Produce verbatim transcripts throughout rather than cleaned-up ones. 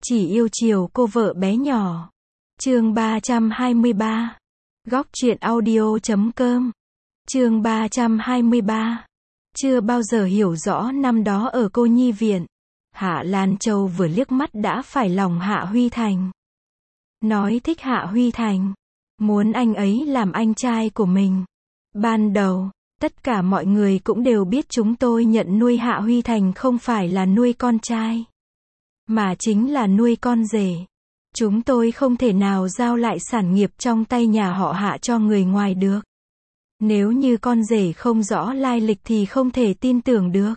Chỉ yêu chiều cô vợ bé nhỏ. Chương ba trăm hai mươi ba. Góc truyện audio chấm com. Chương ba trăm hai mươi ba. Chưa bao giờ hiểu rõ năm đó ở cô nhi viện, Hạ Lan Châu vừa liếc mắt đã phải lòng Hạ Huy Thành. Nói thích Hạ Huy Thành, muốn anh ấy làm anh trai của mình. Ban đầu, tất cả mọi người cũng đều biết chúng tôi nhận nuôi Hạ Huy Thành không phải là nuôi con trai, mà chính là nuôi con rể. Chúng tôi không thể nào giao lại sản nghiệp trong tay nhà họ Hạ cho người ngoài được. Nếu như con rể không rõ lai lịch thì không thể tin tưởng được.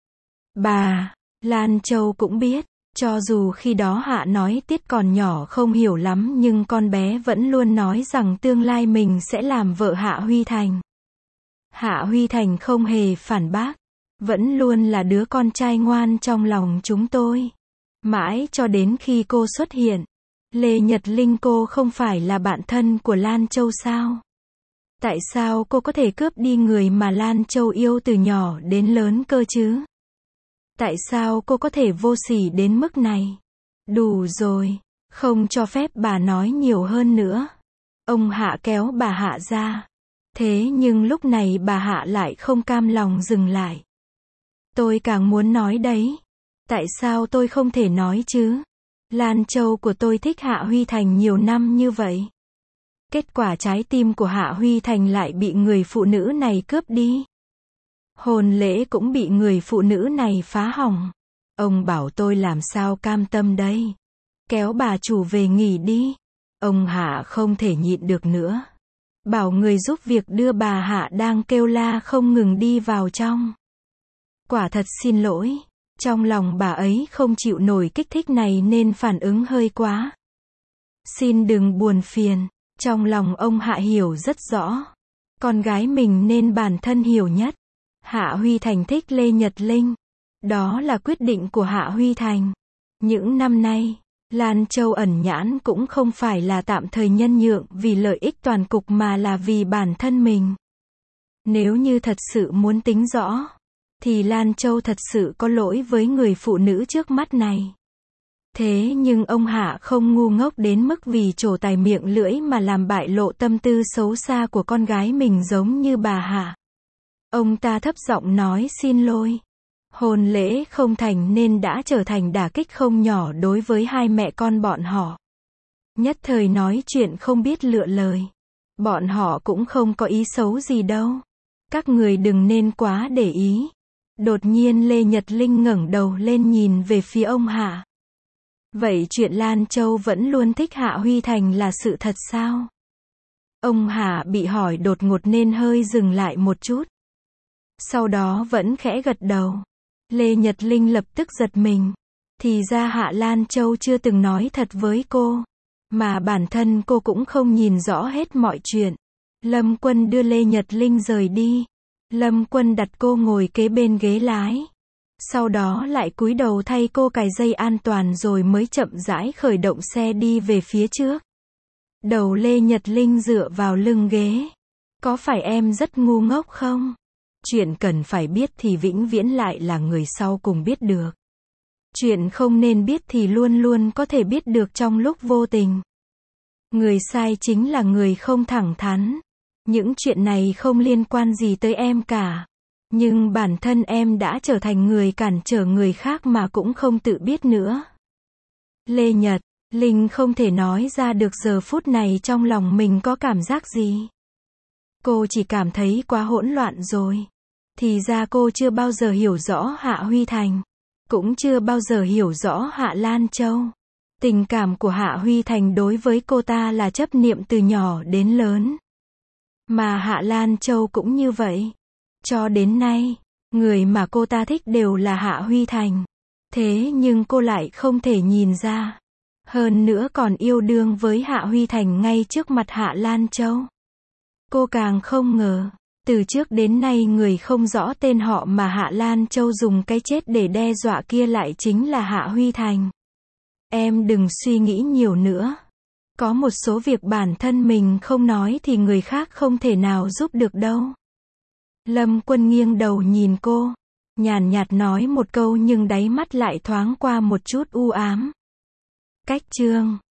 Bà Lan Châu cũng biết, cho dù khi đó Hạ nói Tiết còn nhỏ không hiểu lắm nhưng con bé vẫn luôn nói rằng tương lai mình sẽ làm vợ Hạ Huy Thành. Hạ Huy Thành không hề phản bác, vẫn luôn là đứa con trai ngoan trong lòng chúng tôi. Mãi cho đến khi cô xuất hiện. Lê Nhật Linh, cô không phải là bạn thân của Lan Châu sao? Tại sao cô có thể cướp đi người mà Lan Châu yêu từ nhỏ đến lớn cơ chứ? Tại sao cô có thể vô sỉ đến mức này? Đủ rồi, không cho phép bà nói nhiều hơn nữa. Ông Hạ kéo bà Hạ ra. Thế nhưng lúc này bà Hạ lại không cam lòng dừng lại. Tôi càng muốn nói đấy. Tại sao tôi không thể nói chứ? Lan Châu của tôi thích Hạ Huy Thành nhiều năm như vậy. Kết quả trái tim của Hạ Huy Thành lại bị người phụ nữ này cướp đi. Hôn lễ cũng bị người phụ nữ này phá hỏng. Ông bảo tôi làm sao cam tâm đây? Kéo bà chủ về nghỉ đi. Ông Hạ không thể nhịn được nữa. Bảo người giúp việc đưa bà Hạ đang kêu la không ngừng đi vào trong. Quả thật xin lỗi. Trong lòng bà ấy không chịu nổi kích thích này nên phản ứng hơi quá. Xin đừng buồn phiền. Trong lòng ông Hạ hiểu rất rõ. Con gái mình nên bản thân hiểu nhất. Hạ Huy Thành thích Lê Nhật Linh. Đó là quyết định của Hạ Huy Thành. Những năm nay, Lan Châu ẩn nhãn cũng không phải là tạm thời nhân nhượng vì lợi ích toàn cục mà là vì bản thân mình. Nếu như thật sự muốn tính rõ, thì Lan Châu thật sự có lỗi với người phụ nữ trước mắt này. Thế nhưng ông Hạ không ngu ngốc đến mức vì trổ tài miệng lưỡi mà làm bại lộ tâm tư xấu xa của con gái mình giống như bà Hạ. Ông ta thấp giọng nói xin lỗi. Hôn lễ không thành nên đã trở thành đả kích không nhỏ đối với hai mẹ con bọn họ. Nhất thời nói chuyện không biết lựa lời. Bọn họ cũng không có ý xấu gì đâu. Các người đừng nên quá để ý. Đột nhiên Lê Nhật Linh ngẩng đầu lên nhìn về phía ông Hạ. Vậy chuyện Lan Châu vẫn luôn thích Hạ Huy Thành là sự thật sao? Ông Hạ bị hỏi đột ngột nên hơi dừng lại một chút. Sau đó vẫn khẽ gật đầu. Lê Nhật Linh lập tức giật mình. Thì ra Hạ Lan Châu chưa từng nói thật với cô. Mà bản thân cô cũng không nhìn rõ hết mọi chuyện. Lâm Quân đưa Lê Nhật Linh rời đi. Lâm Quân đặt cô ngồi kế bên ghế lái. Sau đó lại cúi đầu thay cô cài dây an toàn rồi mới chậm rãi khởi động xe đi về phía trước. Đầu Lê Nhật Linh dựa vào lưng ghế. Có phải em rất ngu ngốc không? Chuyện cần phải biết thì vĩnh viễn lại là người sau cùng biết được. Chuyện không nên biết thì luôn luôn có thể biết được trong lúc vô tình. Người sai chính là người không thẳng thắn. Những chuyện này không liên quan gì tới em cả. Nhưng bản thân em đã trở thành người cản trở người khác mà cũng không tự biết nữa. Lê Nhật Linh không thể nói ra được giờ phút này trong lòng mình có cảm giác gì. Cô chỉ cảm thấy quá hỗn loạn rồi. Thì ra cô chưa bao giờ hiểu rõ Hạ Huy Thành. Cũng chưa bao giờ hiểu rõ Hạ Lan Châu. Tình cảm của Hạ Huy Thành đối với cô ta là chấp niệm từ nhỏ đến lớn. Mà Hạ Lan Châu cũng như vậy. Cho đến nay, người mà cô ta thích đều là Hạ Huy Thành. Thế nhưng cô lại không thể nhìn ra. Hơn nữa còn yêu đương với Hạ Huy Thành ngay trước mặt Hạ Lan Châu. Cô càng không ngờ. Từ trước đến nay người không rõ tên họ mà Hạ Lan Châu dùng cái chết để đe dọa kia lại chính là Hạ Huy Thành. Em đừng suy nghĩ nhiều nữa. Có một số việc bản thân mình không nói thì người khác không thể nào giúp được đâu. Lâm Quân nghiêng đầu nhìn cô. Nhàn nhạt nói một câu nhưng đáy mắt lại thoáng qua một chút u ám. Cách chương